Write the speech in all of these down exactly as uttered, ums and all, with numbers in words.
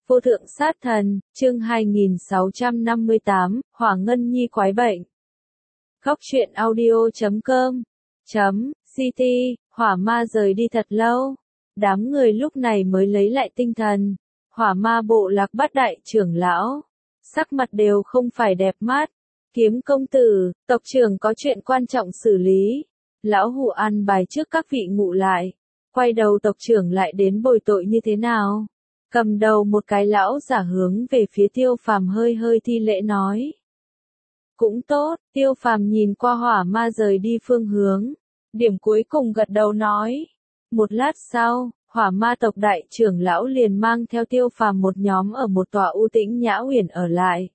Vô thượng sát thần, chương hai nghìn sáu trăm năm mươi tám, Hỏa Ngân Nhi quái bệnh. Góc truyện audio chấm com chấm ct, hỏa ma rời đi thật lâu. Đám người lúc này mới lấy lại tinh thần. Hỏa ma bộ lạc bát đại trưởng lão. Sắc mặt đều không phải đẹp mắt. Kiếm công tử, tộc trưởng có chuyện quan trọng xử lý. Lão hủ an bài trước các vị ngụ lại. Quay đầu tộc trưởng lại đến bồi tội như thế nào? Cầm đầu một cái lão giả hướng về phía Tiêu Phàm hơi hơi thi lễ nói. Cũng tốt, Tiêu Phàm nhìn qua hỏa ma rời đi phương hướng. Điểm cuối cùng gật đầu nói. Một lát sau, hỏa ma tộc đại trưởng lão liền mang theo Tiêu Phàm một nhóm ở một tòa u tĩnh nhã uyển ở lại.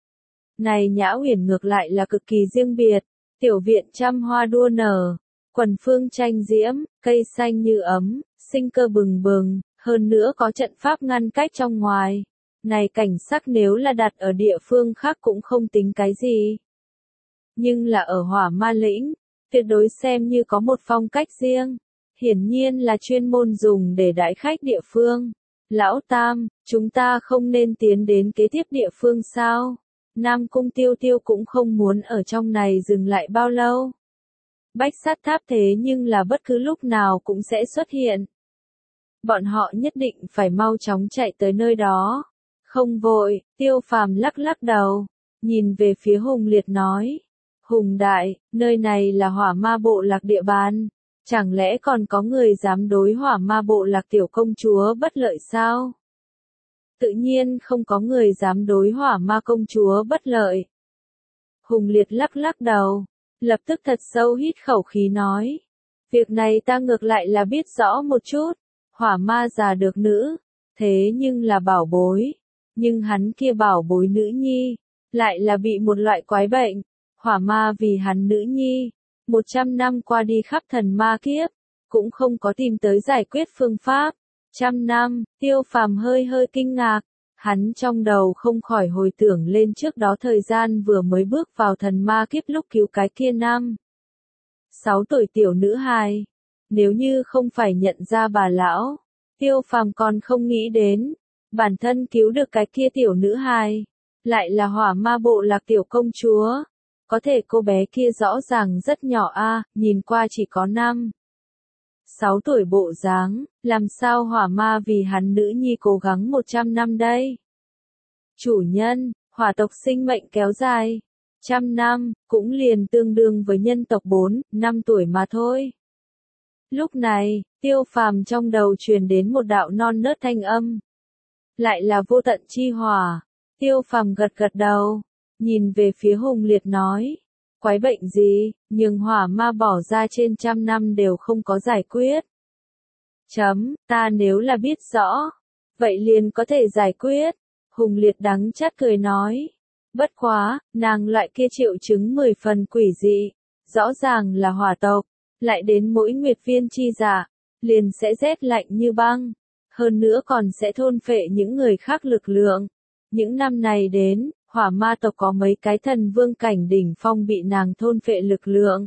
Này nhã uyển ngược lại là cực kỳ riêng biệt, tiểu viện trăm hoa đua nở, quần phương tranh diễm, cây xanh như ấm, sinh cơ bừng bừng. Hơn nữa có trận pháp ngăn cách trong ngoài. Này cảnh sắc nếu là đặt ở địa phương khác cũng không tính cái gì. Nhưng là ở hỏa ma lĩnh, tuyệt đối xem như có một phong cách riêng. Hiển nhiên là chuyên môn dùng để đãi khách địa phương. Lão Tam, chúng ta không nên tiến đến kế tiếp địa phương sao? Nam Cung Tiêu Tiêu cũng không muốn ở trong này dừng lại bao lâu. Bách sát tháp thế nhưng là bất cứ lúc nào cũng sẽ xuất hiện. Bọn họ nhất định phải mau chóng chạy tới nơi đó. Không vội, Tiêu Phàm lắc lắc đầu, nhìn về phía Hùng Liệt nói. Hùng đại, nơi này là hỏa ma bộ lạc địa bàn. Chẳng lẽ còn có người dám đối hỏa ma bộ lạc tiểu công chúa bất lợi sao? Tự nhiên không có người dám đối hỏa ma công chúa bất lợi. Hùng Liệt lắc lắc đầu, lập tức thật sâu hít khẩu khí nói. Việc này ta ngược lại là biết rõ một chút. Hỏa ma già được nữ, thế nhưng là bảo bối, nhưng hắn kia bảo bối nữ nhi, lại là bị một loại quái bệnh, hỏa ma vì hắn nữ nhi, một trăm năm qua đi khắp thần ma kiếp, cũng không có tìm tới giải quyết phương pháp, trăm năm, Tiêu Phàm hơi hơi kinh ngạc, hắn trong đầu không khỏi hồi tưởng lên trước đó thời gian vừa mới bước vào thần ma kiếp lúc cứu cái kia năm, sáu tuổi tiểu nữ hài. Nếu như không phải nhận ra bà lão, Tiêu Phàm còn không nghĩ đến, bản thân cứu được cái kia tiểu nữ hài, lại là hỏa ma bộ lạc tiểu công chúa. Có thể cô bé kia rõ ràng rất nhỏ a, nhìn qua chỉ có năm, sáu tuổi bộ dáng, làm sao hỏa ma vì hắn nữ nhi cố gắng một trăm năm đây? Chủ nhân, hỏa tộc sinh mệnh kéo dài, trăm năm, cũng liền tương đương với nhân tộc bốn, năm tuổi mà thôi. Lúc này, Tiêu Phàm trong đầu truyền đến một đạo non nớt thanh âm. Lại là vô tận chi hỏa. Tiêu Phàm gật gật đầu, nhìn về phía Hùng Liệt nói. Quái bệnh gì, nhưng hỏa ma bỏ ra trên trăm năm đều không có giải quyết. Chấm, ta nếu là biết rõ, vậy liền có thể giải quyết. Hùng Liệt đắng chát cười nói. Bất quá, nàng loại kia triệu chứng mười phần quỷ dị, rõ ràng là hỏa tộc. Lại đến mỗi nguyệt viên chi giả, liền sẽ rét lạnh như băng, hơn nữa còn sẽ thôn phệ những người khác lực lượng. Những năm này đến, hỏa ma tộc có mấy cái thần vương cảnh đỉnh phong bị nàng thôn phệ lực lượng.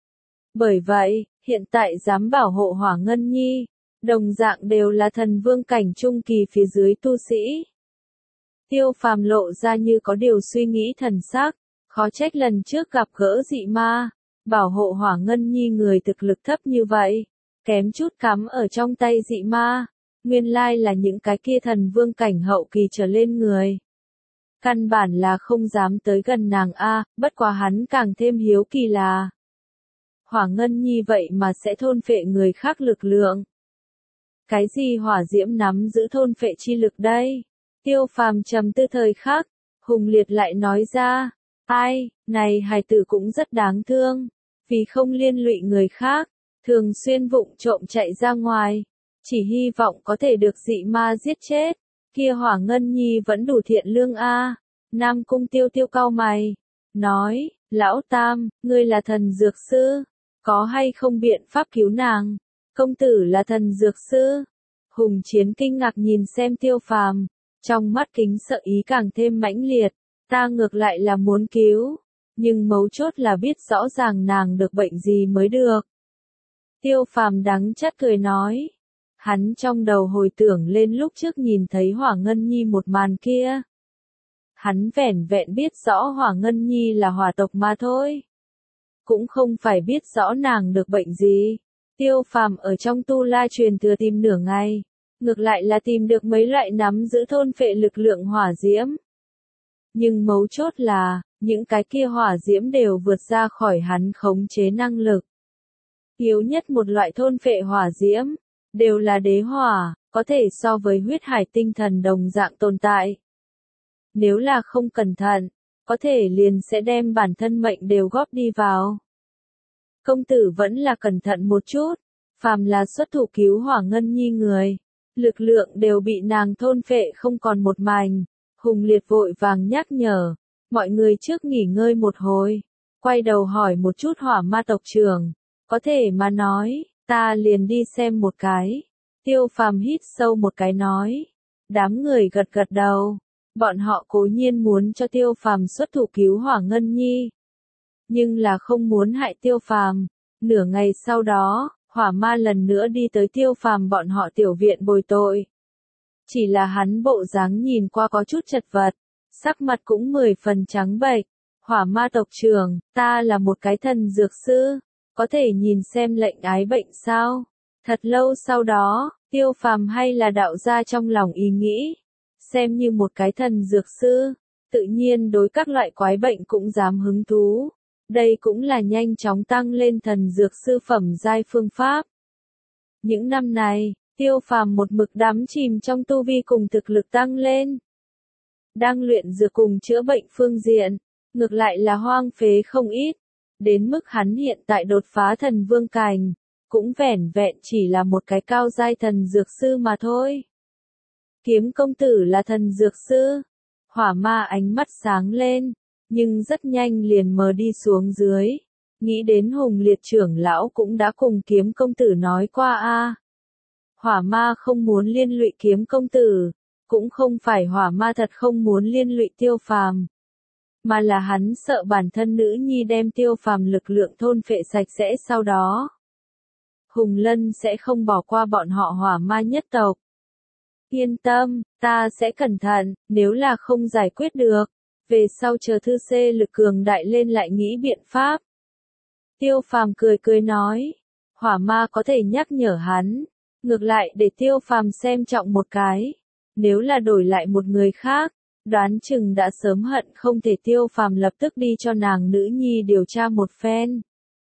Bởi vậy, hiện tại dám bảo hộ Hỏa Ngân Nhi, đồng dạng đều là thần vương cảnh trung kỳ phía dưới tu sĩ. Tiêu Phàm lộ ra như có điều suy nghĩ thần sắc, khó trách lần trước gặp gỡ dị ma. Bảo hộ Hỏa Ngân Nhi người thực lực thấp như vậy, kém chút cắm ở trong tay dị ma, nguyên lai là những cái kia thần vương cảnh hậu kỳ trở lên người. Căn bản là không dám tới gần nàng a, bất quá hắn càng thêm hiếu kỳ là Hỏa Ngân Nhi vậy mà sẽ thôn phệ người khác lực lượng. Cái gì hỏa diễm nắm giữ thôn phệ chi lực đây? Tiêu Phàm trầm tư thời khắc, Hùng Liệt lại nói ra. Ai, này hài tử cũng rất đáng thương, vì không liên lụy người khác, thường xuyên vụng trộm chạy ra ngoài, chỉ hy vọng có thể được dị ma giết chết, kia Hỏa Ngân Nhi vẫn đủ thiện lương a. Nam Cung Tiêu Tiêu cau mày, nói, Lão Tam, ngươi là thần dược sư, có hay không biện pháp cứu nàng? Công tử là thần dược sư. Hùng Chiến kinh ngạc nhìn xem Tiêu Phàm, trong mắt kính sợ ý càng thêm mãnh liệt. Ta ngược lại là muốn cứu, nhưng mấu chốt là biết rõ ràng nàng được bệnh gì mới được. Tiêu Phàm đắng chát cười nói, Hắn trong đầu hồi tưởng lên lúc trước nhìn thấy Hỏa Ngân Nhi một màn kia. Hắn vẻn vẹn biết rõ Hỏa Ngân Nhi là hỏa tộc mà thôi. Cũng không phải biết rõ nàng được bệnh gì. Tiêu Phàm ở trong tu la truyền thừa tìm nửa ngày. Ngược lại là tìm được mấy loại nắm giữ thôn phệ lực lượng hỏa diễm. Nhưng mấu chốt là, những cái kia hỏa diễm đều vượt ra khỏi hắn khống chế năng lực. Yếu nhất một loại thôn phệ hỏa diễm, đều là đế hỏa, có thể so với huyết hải tinh thần đồng dạng tồn tại. Nếu là không cẩn thận, có thể liền sẽ đem bản thân mệnh đều góp đi vào. Công tử vẫn là cẩn thận một chút, phàm là xuất thủ cứu Hỏa Ngân Nhi người, lực lượng đều bị nàng thôn phệ không còn một mảnh. Hùng Liệt vội vàng nhắc nhở, mọi người trước nghỉ ngơi một hồi, quay đầu hỏi một chút Hỏa Ma tộc trưởng, có thể mà nói, ta liền đi xem một cái. Tiêu Phàm hít sâu một cái nói, đám người gật gật đầu, bọn họ cố nhiên muốn cho Tiêu Phàm xuất thủ cứu Hỏa Ngân Nhi, nhưng là không muốn hại Tiêu Phàm. Nửa ngày sau đó, Hỏa Ma lần nữa đi tới Tiêu Phàm bọn họ tiểu viện bồi tội. Chỉ là hắn bộ dáng nhìn qua có chút chật vật, sắc mặt cũng mười phần trắng bệch. Hỏa Ma tộc trưởng, ta là một cái thần dược sư, có thể nhìn xem lệnh ái bệnh sao? Thật lâu sau đó, Tiêu Phàm hay là đạo ra trong lòng ý nghĩ, xem như một cái thần dược sư, tự nhiên đối các loại quái bệnh cũng dám hứng thú. Đây cũng là nhanh chóng tăng lên thần dược sư phẩm giai phương pháp. Những năm này, Tiêu Phàm một mực đắm chìm trong tu vi cùng thực lực tăng lên. Đang luyện dược cùng chữa bệnh phương diện, ngược lại là hoang phế không ít. Đến mức hắn hiện tại đột phá thần vương cảnh, cũng vẻn vẹn chỉ là một cái cao giai thần dược sư mà thôi. Kiếm công tử là thần dược sư. Hỏa Ma ánh mắt sáng lên, nhưng rất nhanh liền mờ đi xuống dưới. Nghĩ đến Hùng Liệt trưởng lão cũng đã cùng kiếm công tử nói qua a. Hỏa Ma không muốn liên lụy kiếm công tử, cũng không phải Hỏa Ma thật không muốn liên lụy Tiêu Phàm, mà là hắn sợ bản thân nữ nhi đem Tiêu Phàm lực lượng thôn phệ sạch sẽ sau đó. Hùng Lân sẽ không bỏ qua bọn họ Hỏa Ma nhất tộc. Yên tâm, ta sẽ cẩn thận, nếu là không giải quyết được, về sau chờ thư xê lực cường đại lên lại nghĩ biện pháp. Tiêu Phàm cười cười nói, Hỏa Ma có thể nhắc nhở hắn, ngược lại để Tiêu Phàm xem trọng một cái, nếu là đổi lại một người khác, đoán chừng đã sớm hận không thể Tiêu Phàm lập tức đi cho nàng nữ nhi điều tra một phen.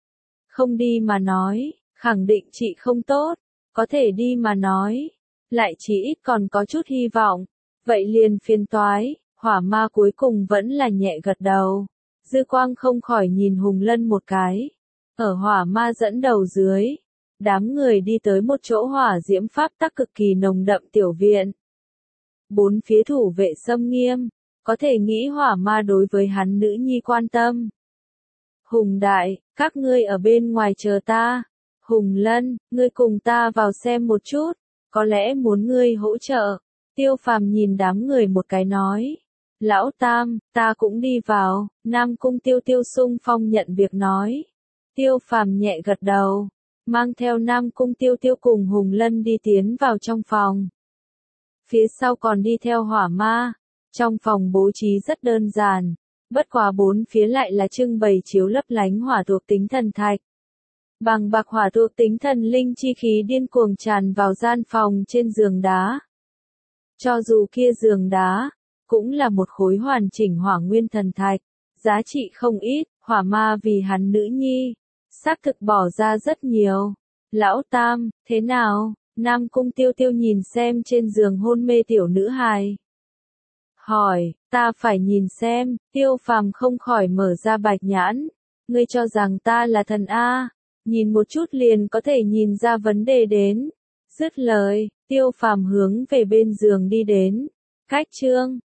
Không đi mà nói, khẳng định chị không tốt, có thể đi mà nói, lại chỉ ít còn có chút hy vọng, vậy liền phiền toái. Hỏa Ma cuối cùng vẫn là nhẹ gật đầu. Dư quang không khỏi nhìn Hùng Lân một cái. Ở Hỏa Ma dẫn đầu dưới, đám người đi tới một chỗ hỏa diễm pháp tắc cực kỳ nồng đậm tiểu viện. Bốn phía thủ vệ xâm nghiêm, có thể nghĩ Hỏa Ma đối với hắn nữ nhi quan tâm. Hùng Đại, các ngươi ở bên ngoài chờ ta. Hùng Lân, ngươi cùng ta vào xem một chút, có lẽ muốn ngươi hỗ trợ. Tiêu Phàm nhìn đám người một cái nói. Lão Tam, ta cũng đi vào. Nam Cung Tiêu Tiêu xung phong nhận việc nói. Tiêu Phàm nhẹ gật đầu, mang theo Nam Cung Tiêu Tiêu cùng Hùng Lân đi tiến vào trong phòng. Phía sau còn đi theo Hỏa Ma. Trong phòng bố trí rất đơn giản, bất quá bốn phía lại là trưng bày chiếu lấp lánh hỏa thuộc tính thần thạch. Bằng bạc hỏa thuộc tính thần linh chi khí điên cuồng tràn vào gian phòng trên giường đá. Cho dù kia giường đá cũng là một khối hoàn chỉnh hỏa nguyên thần thạch, giá trị không ít. Hỏa Ma vì hắn nữ nhi, xác thực bỏ ra rất nhiều. Lão Tam, thế nào? Nam Cung Tiêu Tiêu nhìn xem trên giường hôn mê tiểu nữ hài. Hỏi, ta phải nhìn xem. Tiêu Phàm không khỏi mở ra bạch nhãn. Ngươi cho rằng ta là thần A, nhìn một chút liền có thể nhìn ra vấn đề đến. Dứt lời, Tiêu Phàm hướng về bên giường đi đến. Cách chương